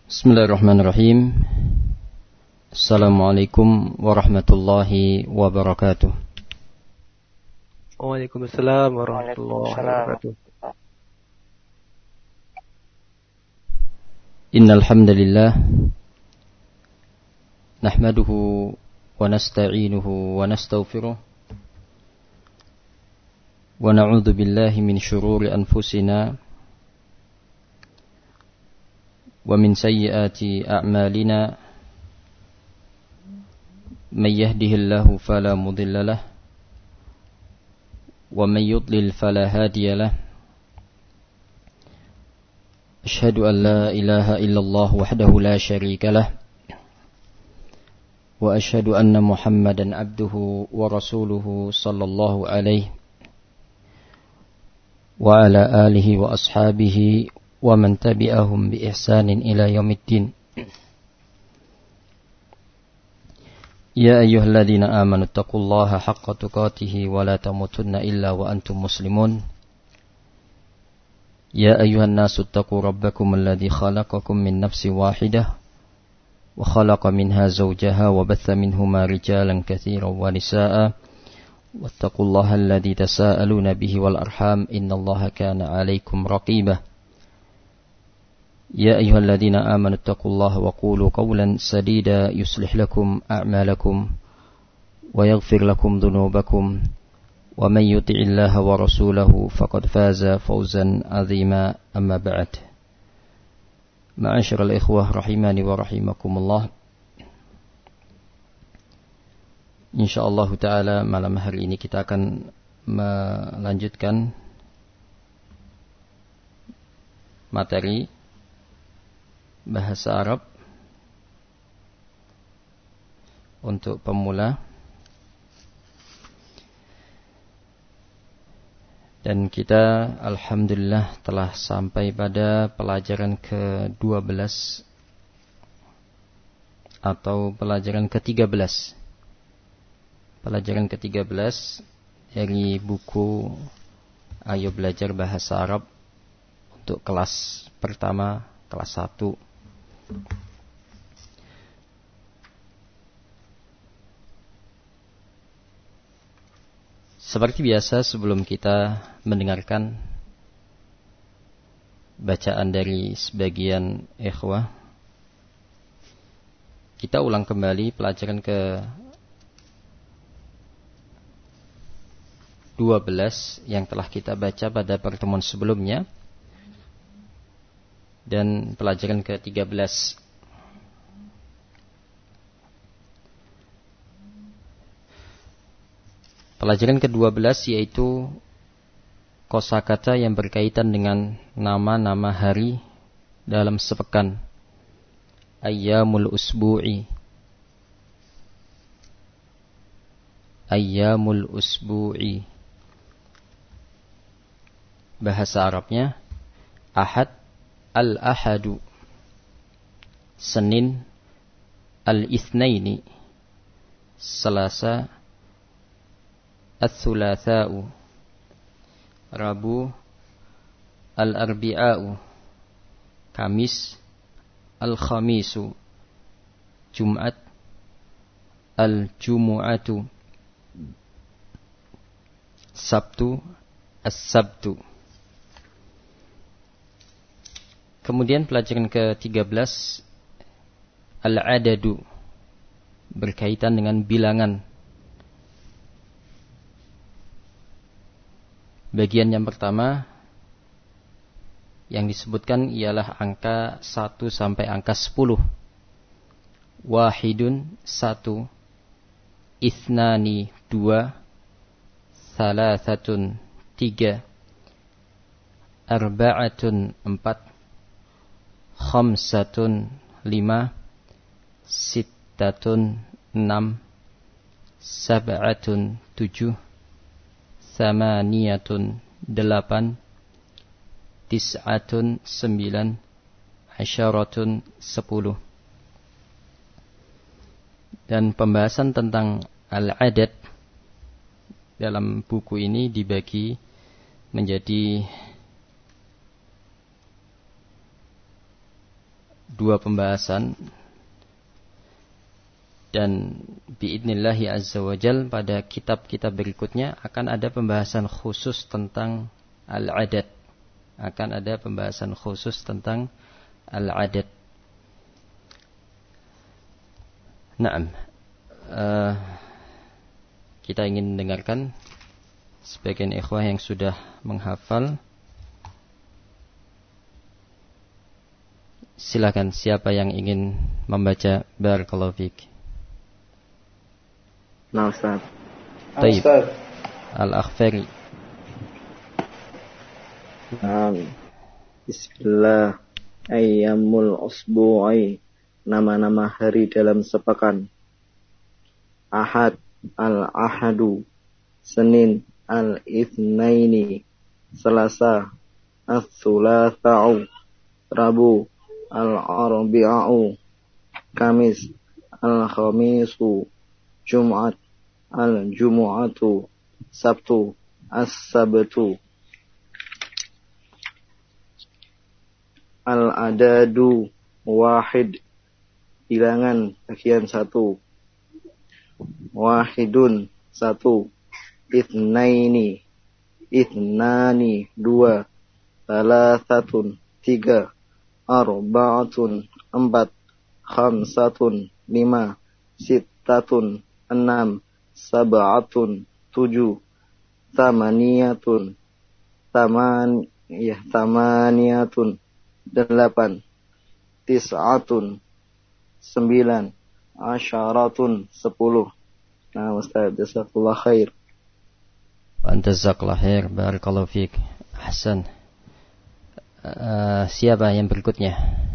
Bismillahirrahmanirrahim. Assalamualaikum warahmatullahi wabarakatuh. Waalaikumsalam warahmatullahi wabarakatuh. Innal hamdalillah nahmaduhu wa nasta'inuhu wa nastaghfiruh wa na'udzu billahi min shururi anfusina wa min sayyiati a'malina may yahdihillahu fala mudilla lahu wa may yudlil fala hadiya lahu. Ashhadu an la ilaha illallah wahdahu la syarika lah wa ashhadu anna Muhammadan abduhu wa rasuluhu sallallahu alaihi wa ala alihi wa ashabihi wa man tabi'ahum bi ihsanin ila yaumiddin. Ya ayyuhalladzina amanu taqullaha haqqa tuqatih wa la tamutunna illa wa antum muslimun. Ya ayyuhan nasu taqu rabbakum alladzi khalaqakum min nafsin wahidah wa khalaqa minha zawjaha wa batha minhuma rijalan katsiran wa nisaa'a wattaqullaha alladzi tasaaluna bihi wal arham innallaha kana 'alaikum raqibah. يا أيها الذين آمنوا اتقوا الله وقولوا قولا سديدا يصلح لكم أعمالكم ويغفر لكم ذنوبكم ومن يطع الله ورسوله فقد فاز فوزا عظيما أما بعد. معاشر الإخوة رحماني ورحمكم الله. Insyaallah ta'ala malam hari ini kita akan melanjutkan materi bahasa Arab untuk pemula, dan kita alhamdulillah telah sampai pada pelajaran ke-12 atau pelajaran ke-13. Pelajaran ke-13 dari buku Ayo Belajar Bahasa Arab untuk kelas pertama, kelas 1. Seperti biasa, sebelum kita mendengarkan bacaan dari sebagian ikhwah, kita ulang kembali pelajaran ke-12 yang telah kita baca pada pertemuan sebelumnya, dan pelajaran ke-13. Pelajaran ke-12 yaitu kosakata yang berkaitan dengan nama-nama hari dalam sepekan. Ayyamul usbu'i. Ayyamul usbu'i. Bahasa Arabnya Ahad, Al-Ahadu. Senin, Al-Ithnaini. Selasa, Al-Thulatha'u. Rabu, Al-Arbi'a'u. Kamis, Al-Khamisu. Jumat, Al-Jumu'atu. Sabtu, As-Sabtu. Kemudian pelajaran ke-13 Al-Adadu, berkaitan dengan bilangan. Bagian yang pertama yang disebutkan ialah angka 1 sampai angka 10. Wahidun 1, Ithnani 2, Thalathatun 3, Arba'atun 4, Khamsatun 5, Sittatun 6, Sab'atun 7, Thamaniyatun 8, Tis'atun 9, Asyaratun 10. Dan pembahasan tentang al-adad dalam buku ini dibagi menjadi 2 pembahasan. Dan biidnillahi azza wa jal pada kitab-kitab berikutnya akan ada pembahasan khusus tentang al-adad. Akan ada pembahasan khusus tentang al-adad. Naam. Kita ingin mendengarkan sebagian ikhwah yang sudah menghafal. Silakan, siapa yang ingin membaca? Barakallahu fiik. Nah, Ustaz. Taib. Al-Akhfari. Bismillah. Ayyamul usbu'i. Nama-nama hari dalam sepekan. Ahad, al-ahadu. Senin, al-ithnaini. Selasa, al-thulatha'u. Rabu, al-arbi'a'u. Kamis, al-khamisu. Jumat, al-jumu'atu. Sabtu, as-sabtu. Al-adadu wahid, bilangan bagian 1. Wahidun 1. Itsnaini, itsnani 2. Salasatun 3. Arba'atun 4. Khamsatun 5. Sittatun 6. Sab'atun 7. Tamaniyatun tamaniyatun 8. Tis'atun 9. Asyaratun 10. Nah, Ustaz, jazakallah khair. Jazakallah khair, barakallahu fiik. Ahsan. Siapa yang berikutnya?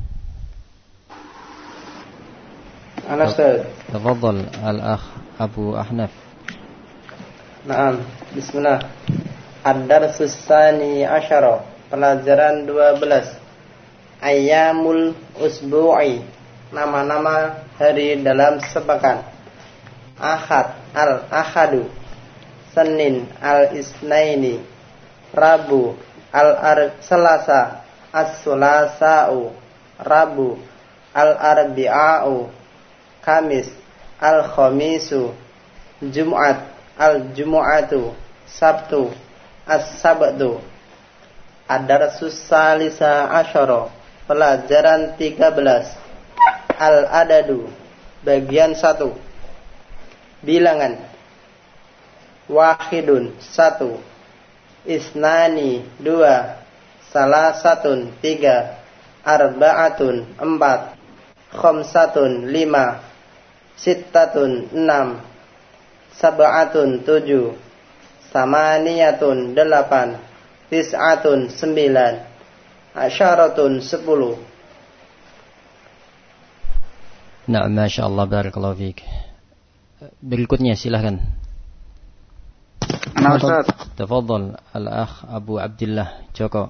Ana Ustaz. Tafadhal al-akh Abu Ahnaf. Naam, bismillah. Ad-darsus tsani asyara, pelajaran 12. Ayyamul usbu'i, nama-nama hari dalam sepekan. Ahad, al-ahadu. Senin, al-isnaini. Rabu, Selasa, as-sulasa'u. Rabu, al-arbi'a'u. Kamis, al-khamisu. Jumat, al-jumu'atu. Sabtu, as-sabtu. Ad-darsus salisa asyara, pelajaran 13. Al-adadu, bagian 1. Bilangan. Wahidun 1. Isnani 2. Salasatun 3. Arba'atun 4. Khamsatun 5. Sittatun 6. Sab'atun 7. Samaniyatun 8. Tis'atun 9. Asyaratun 10. Nah, masyaallah, barakallahu fiik. Berikutnya silahkan. Nah, Ustaz. Tafadhal al-akh Abu Abdullah Joko.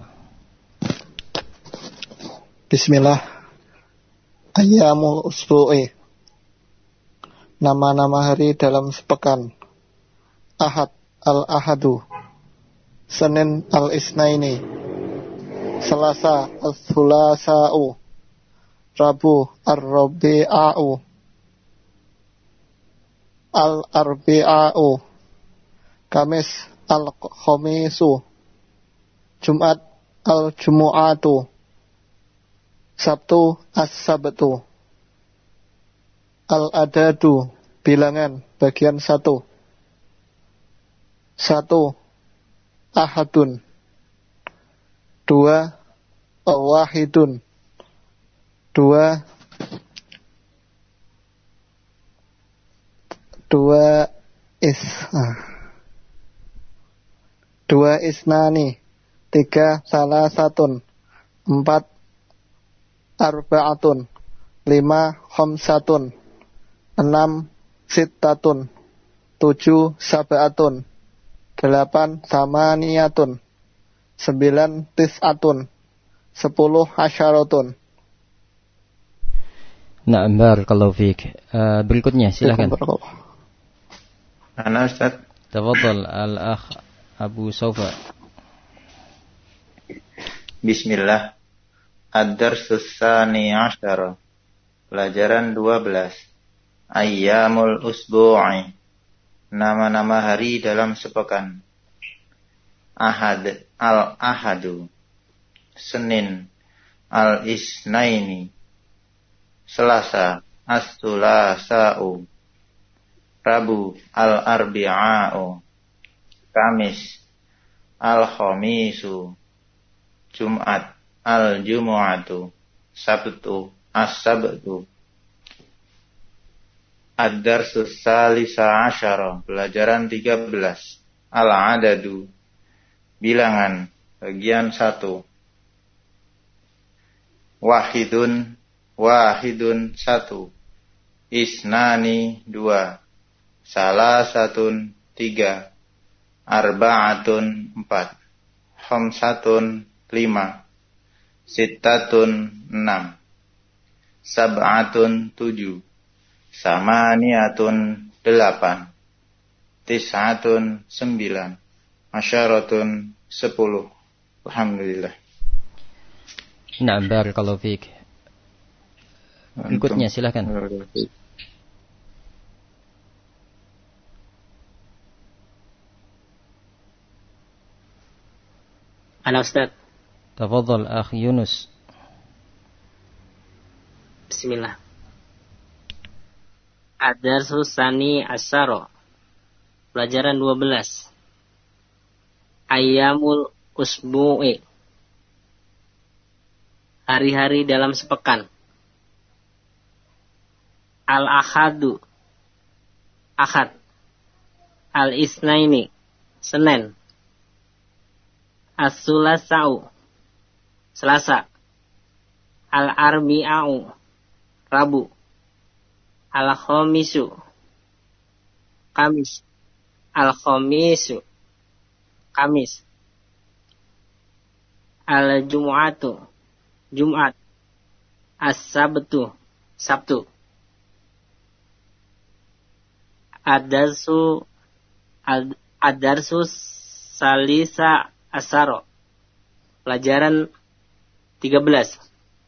Bismillah. Ayyamul usbu'i, nama-nama hari dalam sepekan. Ahad, al-ahadu. Senin, al-isnaini. Selasa, al-thulasa'u. Rabu, ar-rabi'a'u. Al-arbi'a'u. Kamis, al-khamisu. Jumat, al-jumu'atu. Sabtu, as-sabtu. Al-adadu, bilangan bagian 1. 1. Ahadun. 2. Wahidun. 2 isnani. 3. Salasatun. 4. Arba'atun. 5. Khamsatun. 6. Sittatun. 7. Sab'atun. 8. Samaniyatun. 9. Tis'atun. 10. Asyaratun. Na'am, barakallahu fiik. Berikutnya silakan. Ana Ustaz. Tafadhal al-akh Abu Saufa. Bismillah. Ad-darsus tsani asyara. Pelajaran 12. Ayyamul usbu'i. Nama-nama hari dalam sepekan. Ahad, al-ahadu. Senin, al-isnaini. Selasa, as-sulasa'u. Rabu, al-arbi'a'u. Kamis, al-khamisu. Jumat, al-jumu'atu. Sabtu, as-sabtu. Ad-darsus salisa asyara. Pelajaran 13. Al-adadu. Bilangan. Bagian 1. Wahidun. Wahidun 1. Isnani 2. Salasatun 3. Arba'atun 4. Khamsatun 5. Sittatun 6. Sab'atun 7. Samaniyatun 8. Tis'atun 9. Asyaratun 10. Alhamdulillah. Na'am, barakallahu fiik. Berikutnya silakan. Ana Ustaz. Tafadhal akh Yunus. Bismillah. Ad-darsus tsani asyara. Pelajaran 12. Ayyamul usbu'i. Hari-hari dalam sepekan. Al-ahadu. Ahad. Al-isnaini. Senin. As-sulasa'u. Selasa. Al-arbi'a'u. Rabu. Al-khamisu. Kamis. Al-khamisu. Kamis. Al-jumu'atu. Jumat. As-sabtu. Sabtu. Ad-darsu salisa asyara. Pelajaran 13.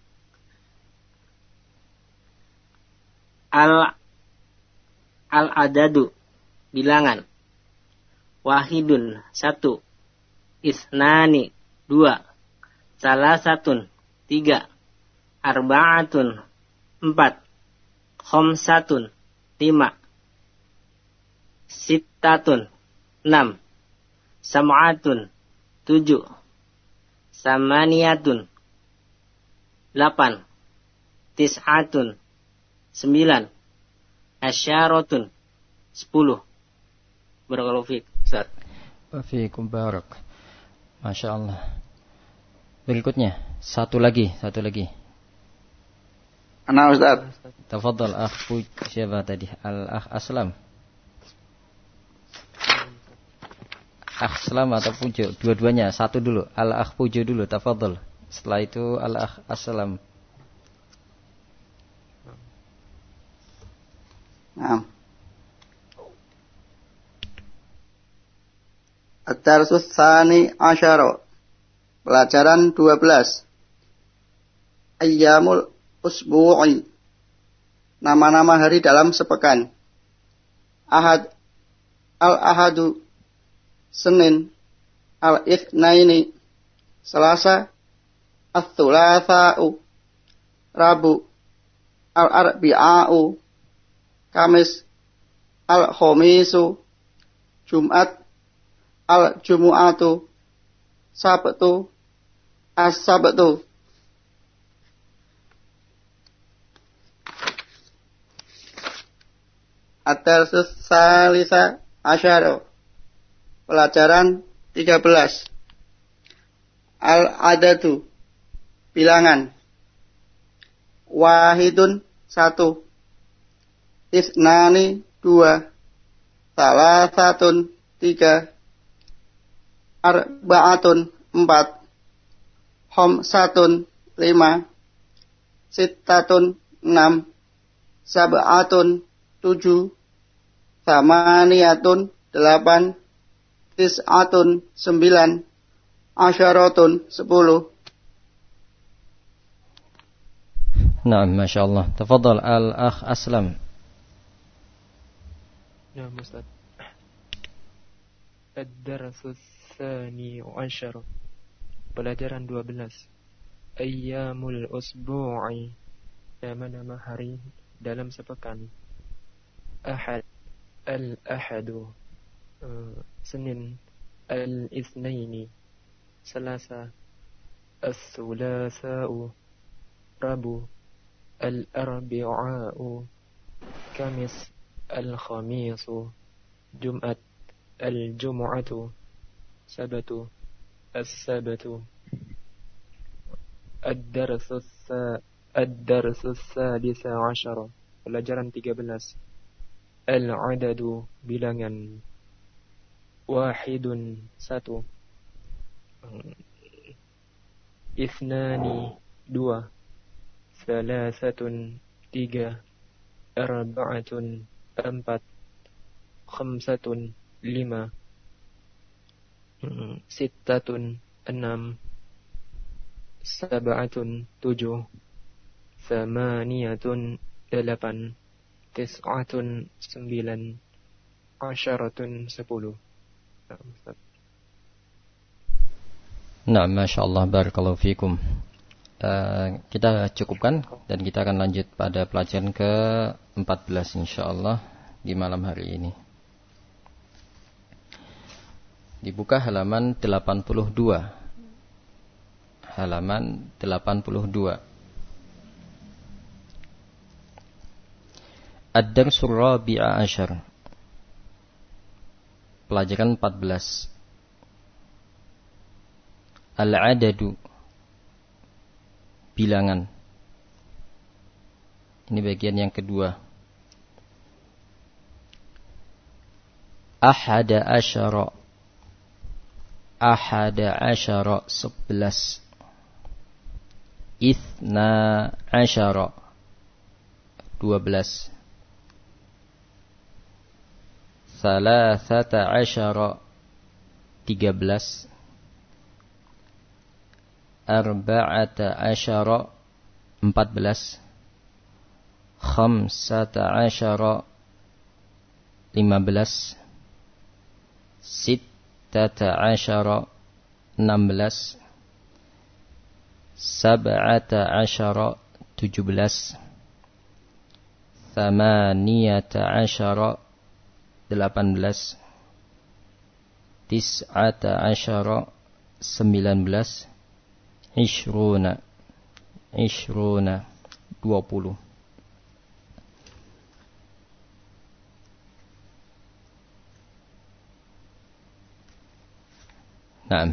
Al-adadu. Bilangan. Wahidun 1. Isnani 2. Salasatun 3. Arba'atun 4. Khamsatun 5. Sittatun 6. Sab'atun 7. Samaniyatun 8. Tis'atun 9. Asyaratun 10. Barakallahu fiik, Ustaz. Wa fiikum barak. Masya Allah. Berikutnya, satu lagi. Ana Ustaz. Tafadhal akh siapa tadi? Al-akh Aslam. Aslam atau Pujo? Dua-duanya, satu dulu. Al-akh Pujo dulu, tafadhal. Setelah itu Al-akh Aslam. Nah. Ad-darsus tsani asyara. Pelajaran 12. Ayyamul usbu'i. Nama-nama hari dalam sepekan. Ahad. Al-ahadu. Senin. Al-itsnaini. Selasa. As-sulasa'u. Rabu. Al-arbi'a'u. Kamis. Al-khamisu. Jumat. Al-jumu'atu. Sabtu. As-sabtu. Ad-darsus salisa asyara. Pelajaran 13. Al-adadu. Bilangan. Wahidun 1. Isnani 2. Salasatun 3. Arba'atun 4. Khamsatun 5. Sittatun 6. Sab'atun 7. Samaniyatun 8. Tis'atun 9. Asyaratun 10. نعم ما شاء الله. تفضل الأخ أسلم. نعم أستاذ. الدرس الثاني عشر. Pelajaran 12. Ayyamul usbu'i. Nama-nama hari dalam sepekan. Ahad. Al-ahadu. Senin. Al-ithnaini. Selasa. Al-thulatha'u. Rabu. Al-arbi'a'u. Kamis. Al-khamisu. Jumat. Al-jumu'atu. Sabatu. As-sabatu. Ad-darsu as-sadisa asyara. Pelajaran 13. Al-adadu, bilangan. Wahidun, satu. Ithnani, dua. Thalathatun, tiga. Arba'atun, empat. Khamsatun, lima. Sittatun, enam. Sab'atun, tujuh. Thamaniyatun, delapan. Tis'atun, sembilan. Asyaratun, 10. Nah, Masya Allah, barakallahu fikum. Kita cukupkan dan kita akan lanjut pada pelajaran ke-14 insyaallah di malam hari ini. Dibuka halaman 82. Halaman 82. Ad-darsul rabi'a asyar. Pelajaran 14. Al-adadu, bilangan. Ini bagian yang kedua. Ahada asyara. Ahada asyara, 11. Ithna asyara, 12. Thalathata asyara, 13. Arba'ata asyara, 14. Khamsata asyara, 15. Sittata asyara, 16. Sab'ata asyara, 17. Thamaniyata asyara, 18. Tis'ata asyara, 19. Ishruna, 20. Nah,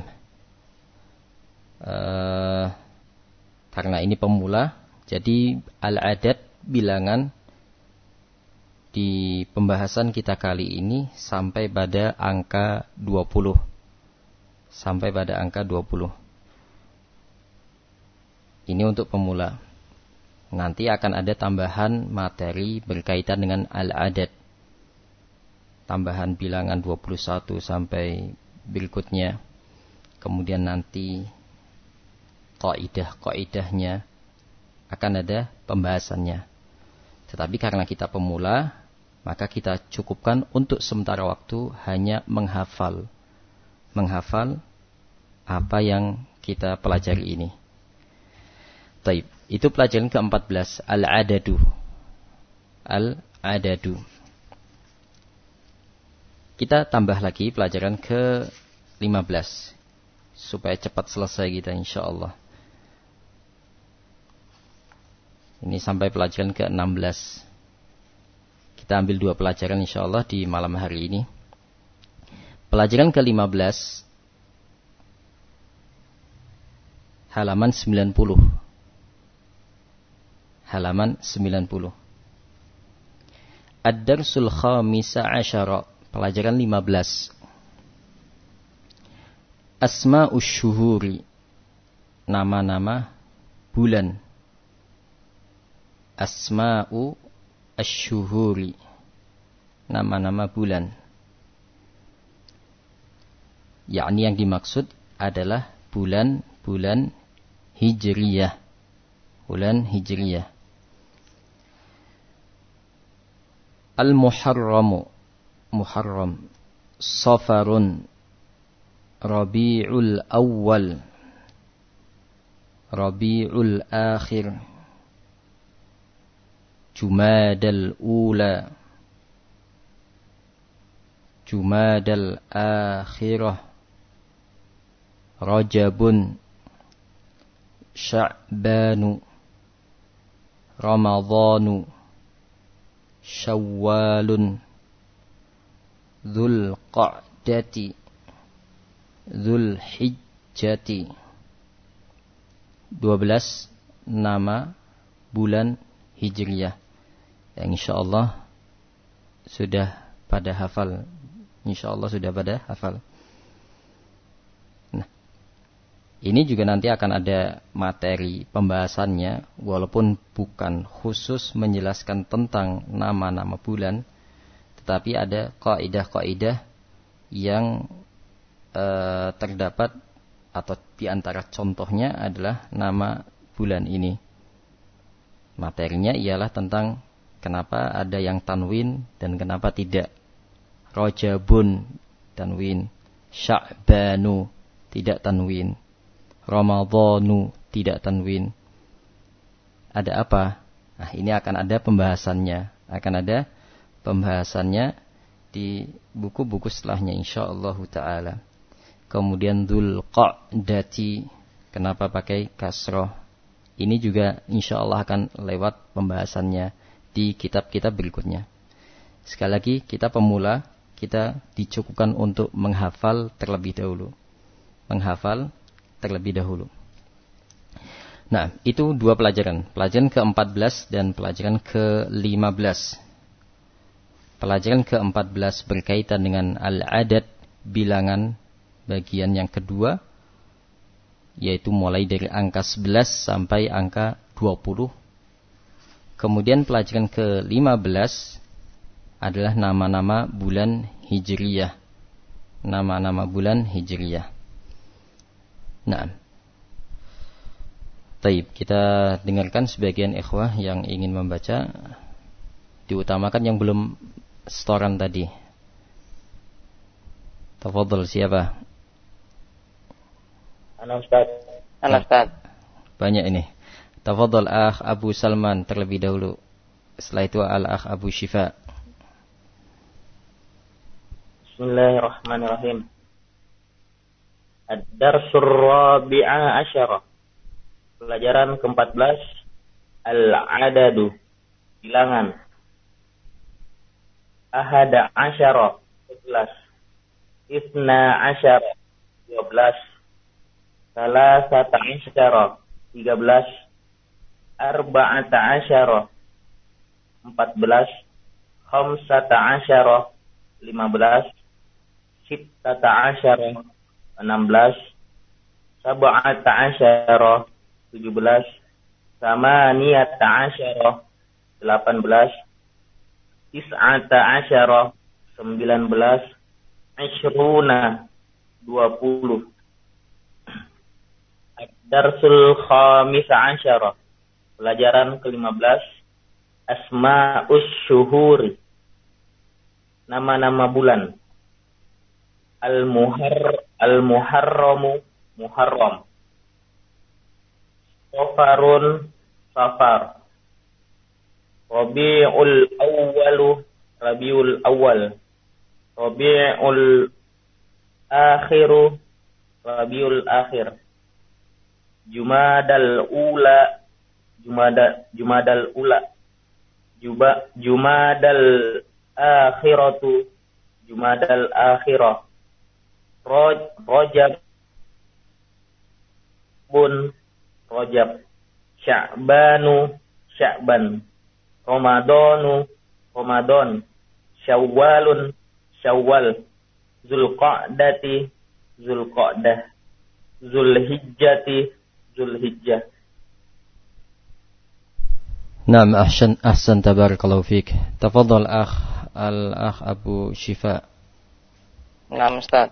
karena ini pemula, jadi al-adad, bilangan, di pembahasan kita kali ini sampai pada angka 20. Sampai pada angka 20. Ini untuk pemula. Nanti akan ada tambahan materi berkaitan dengan al-adad. Tambahan bilangan 21 sampai berikutnya. Kemudian nanti kaidah-kaidahnya akan ada pembahasannya. Tetapi karena kita pemula, maka kita cukupkan untuk sementara waktu hanya menghafal. Menghafal apa yang kita pelajari ini. Taib. Itu pelajaran ke-14. Al-adadu. Al-adadu. Kita tambah lagi pelajaran ke-15. Supaya cepat selesai kita insyaAllah. Ini sampai pelajaran ke-16. Kita ambil 2 pelajaran insyaAllah di malam hari ini. Pelajaran ke-15. Halaman 90. Halaman 90. Ad-darsul khamisa asyara. Pelajaran 15. Asma'us syuhuri. Nama-nama bulan. Asma'u asy-syuhuri. Nama-nama bulan. Yakni yang dimaksud adalah bulan-bulan hijriyah. Bulan hijriyah. Al-Muharramu, Muharram. Safarun, Rabi'ul Awwal, Rabi'ul Akhir, Jumadal Ula, Jumadal Akhirah, Rajabun, Sya'banu, Ramadhanu, Syawwalun, Dzul Qa'dati, Dzul Hijjati. 12 nama bulan Hijriyah yang insyaallah sudah pada hafal. Insyaallah sudah pada hafal. Nah, ini juga nanti akan ada materi pembahasannya, walaupun bukan khusus menjelaskan tentang nama-nama bulan, tetapi ada kaidah-kaidah yang terdapat atau di antara contohnya adalah nama bulan ini. Materinya ialah tentang kenapa ada yang tanwin dan kenapa tidak. Rajabun tanwin, Sya'banu tidak tanwin, Ramadhanu tidak tanwin. Ada apa? Nah, ini akan ada pembahasannya. Akan ada pembahasannya di buku-buku setelahnya insyaallah taala. Kemudian Dzul Qa'dati, kenapa pakai kasroh? Ini juga insyaallah akan lewat pembahasannya di kitab-kitab berikutnya. Sekali lagi, kita pemula, kita dicukupkan untuk menghafal terlebih dahulu. Menghafal terlebih dahulu. Nah, itu dua pelajaran. Pelajaran ke-14 dan pelajaran ke-15. Pelajaran ke-14 berkaitan dengan al-adad, bilangan, bagian yang kedua, yaitu mulai dari angka 11 sampai angka 20. Kemudian pelajaran ke-15 adalah nama-nama bulan Hijriyah. Nama-nama bulan Hijriyah. Nah, baik, kita dengarkan sebagian ikhwah yang ingin membaca. Diutamakan yang belum setoran tadi. Tafadhal, siapa? Ana Ustaz. Banyak ini. Tafadhal Akh Abu Salman terlebih dahulu. Setelah itu Al-Akh Abu Syifa. Bismillahirrahmanirrahim. Ad-Darsur Rabi'a Asyara. Pelajaran ke-14, Al-Adadu, bilangan. Ahada Asyara, 11. Isna Asyara, 12. Salasata Asyara, 13. Arba'ata Asyara, 14. Khamsata Asyara, 15. Sittata Asyara, 16. Sab'ata Asyara, 17. Samaniyata Asyara, 18. Tis'ata Asyara, 19. Ashruna, 20. Ad-Darsul Khamisa Asyara, pelajaran ke-15, Asma'us Syuhuri, nama-nama bulan. Al-Muharramu, Muharram. Safarun, Safar. Rabi'ul Awwalu, Rabiul Awwal. Rabi'ul Akhiru, Rabiul Akhir. Jumadal Ula, Jumadal Ula. Jumadal Akhiratu, Jumadal Akhirah. Rajab bun, Rajab. Sya'banu, Sya'ban. Ramadhanu, Ramadan. Syawwalun, Syawwal. Zulqa'dati, Zulqa'dah. Zulhijjati, Zulhijjah. Naam, ahsan tabarakallahu fik. Tafadhal Al-Akh Abu Syifa. Naam Ustaz.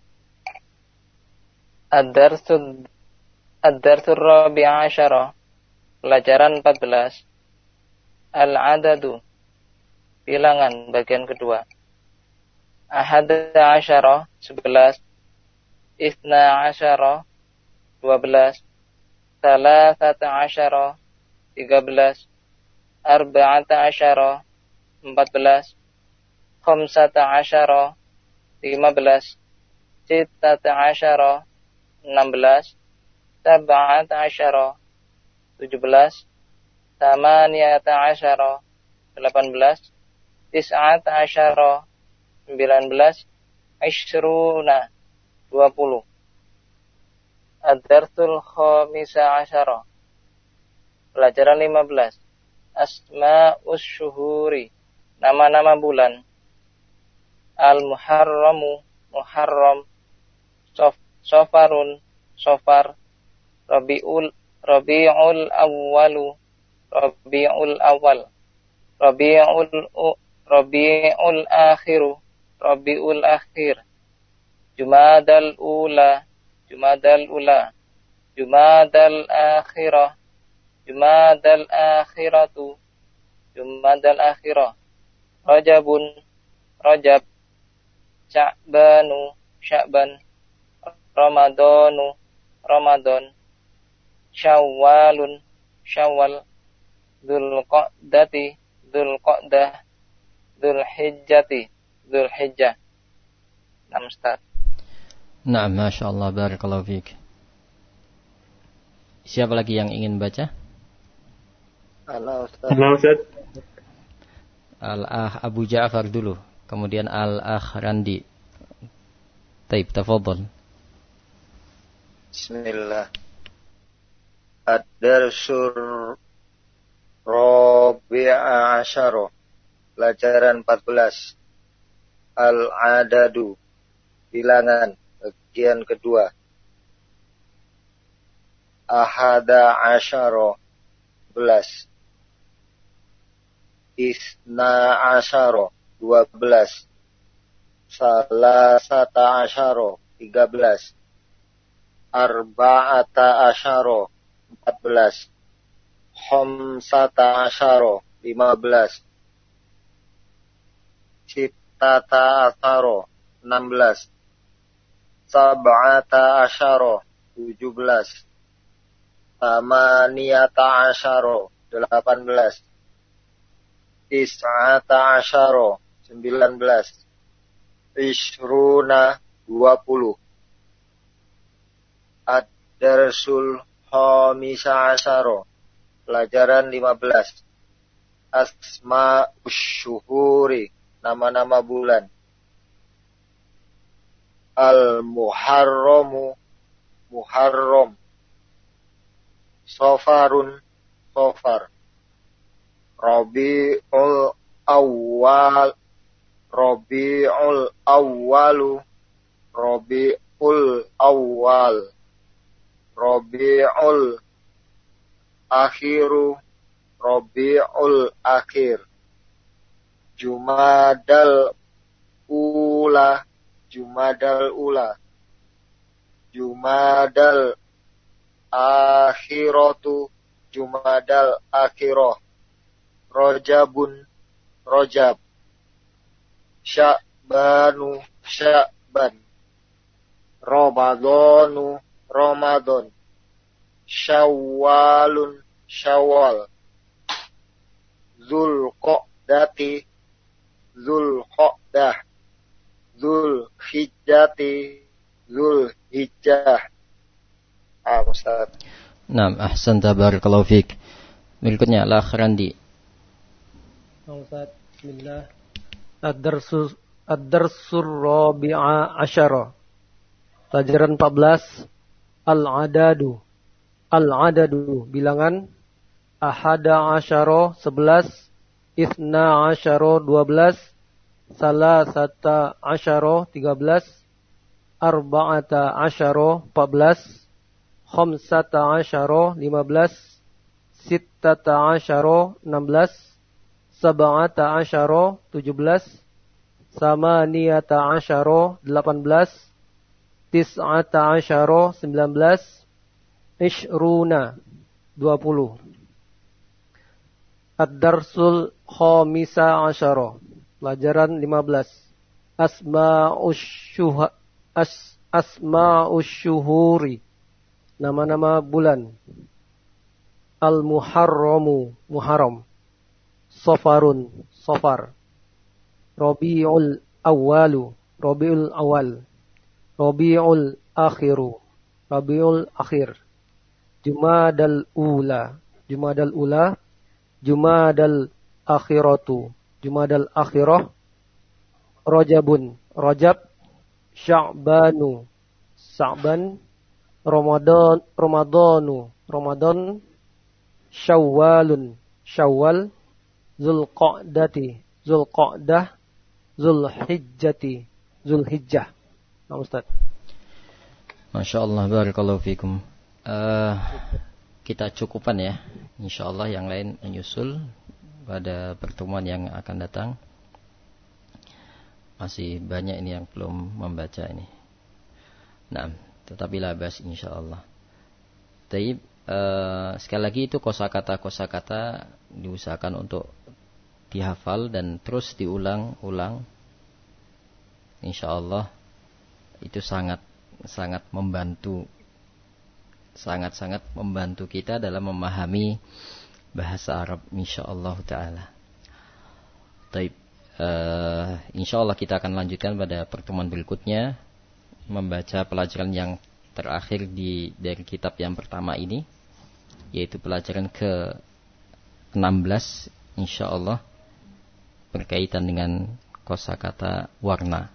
Ad-Darsul Rabi'a Asyara, pelajaran 14. Al-Adadu, bilangan bagian kedua. Ahada asyara 11, Ithna asyara 12, Salasata asyara 13, Arba'ata asyara 14, Khamsata asyara 15, Sittata asyara 16, Sab'ata asyara 17, Tamaniyata asyara 18, Tis'ata asyara 19, Ishruna 20. Ad-darsul khamisa asyara, pelajaran 15. Asma'us syuhuri, nama-nama bulan. Al-muharramu, muharram. Sofarun, sofar. Rabiul awwalu, rabiul awal. Rabiul akhiru, rabiul akhir. Jumadal ula, Jumadal ula. Jumadal akhirah, Jumadal akhiratu, Jumadal akhirah. Rajabun, Rajab. Sya'banu, Sya'ban. Ramadanu, Ramadan. Syawalun, Syawal. Dzulqa'dati, Dzulqa'dah. Dzulhijjati, Dzulhijjah. Nah, Ustaz. Nah, Masya Allah, barakallahu fiik. Siapa lagi yang ingin baca? Halo Ustaz. Al-Akh Abu Ja'far dulu, kemudian Al-Akh Randi. Taib, tafadhal. Bismillah. Ad-darsur rabi'a asyara, pelajaran 14. Al-adadu, bilangan, bagian kedua. Ahada asyara, 11. Isna asyara, 12. Salasata asyara, 13. Arba'ata asyara, 14. Khamsata asyara, 15. Sittata asyara, 16. Sab'ata asyara, 17. Tamaniyata asyara, 18. Tis'ata asyara, 19. Ishruna, 20. Ad-darsul khamisa asyara, pelajaran 15. Asma'us syuhuri, nama-nama bulan. Al-muharramu, muharram. Sofarun, sofar. Rabiul awal, Rabiul awwalu, Rabiul awwal. Rabiul akhiru, Rabiul akhir. Jumadal ula, Jumadal ula. Jumadal akhiratu, Jumadal akhirah. Rajabun, Rajab. Sya'banu, Sya'ban. Ramadanu, Ramadan. Syawalun, Syawal. Dzulqa'dati, Dzulqa'dah. Dzulhijjati, Dzulhijjah. Ustaz. Naam, ahsanta, barakallahu fiik. Berikutnya Al-Akh Randi. Ustaz, bismillah. Ad-darsur rabi'a asyara, pelajaran 14. Al-adadu, Al-adadu, bilangan. Ahada asyara, 11. Ithna asyara, 12. Salasata asyara, 13. Arba'ata asyara, 14. Khamsata asyara, 15. Sittata asyara, 16. Sab'ata asyara, 17. Samaniyata asyara, 18. Tis'ata asyara, 19. Ishruna, 20. Ad-darsul khamisa asyara. Pelajaran 15. Asma'ush syuhuri. Nama-nama bulan. Al-muharramu, muharram. Safarun, safar. Rabiul awalu, Rabiul awal. Rabiul akhiru, Rabiul akhir. Jumadal ula, Jumadal ula. Jumadal akhiratu, Jumadal akhirah. Rajabun, Rajab. Sya'banu, Sya'ban. Ramadanu, Ramadan. Syawalun, Syawal. Zulqa'dati, Zulqa'dah. Zulhijjati, Zulhijjah. Nah, Ustaz. Masya Allah, barakallahu fikum. Kita cukupan ya. Insya Allah yang lain menyusul pada pertemuan yang akan datang. Masih banyak ini yang belum membaca ini. Nah, tetapi labas insya Allah. Taib, sekali lagi itu kosakata diusahakan untuk dihafal dan terus diulang-ulang. Insya Allah itu sangat membantu. Sangat-sangat membantu kita dalam memahami bahasa Arab insyaallah taala. Baik, insyaallah kita akan lanjutkan pada pertemuan berikutnya membaca pelajaran yang terakhir dari kitab yang pertama ini, yaitu pelajaran ke-16 insyaallah berkaitan dengan kosakata warna.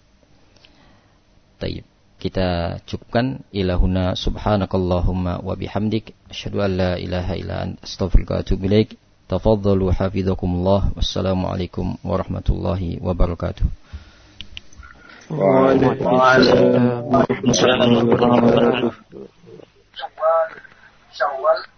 Baik. Kita cukupkan ilahuna subhanakallahumma wa bihamdik asyhadu an la ilaha illa anta astaghfiruka wa atubu ilaik. Tafadhalu hafizakumullah. Wassalamualaikum warahmatullahi wabarakatuh. Waalaikumsalam warahmatullahi wabarakatuh.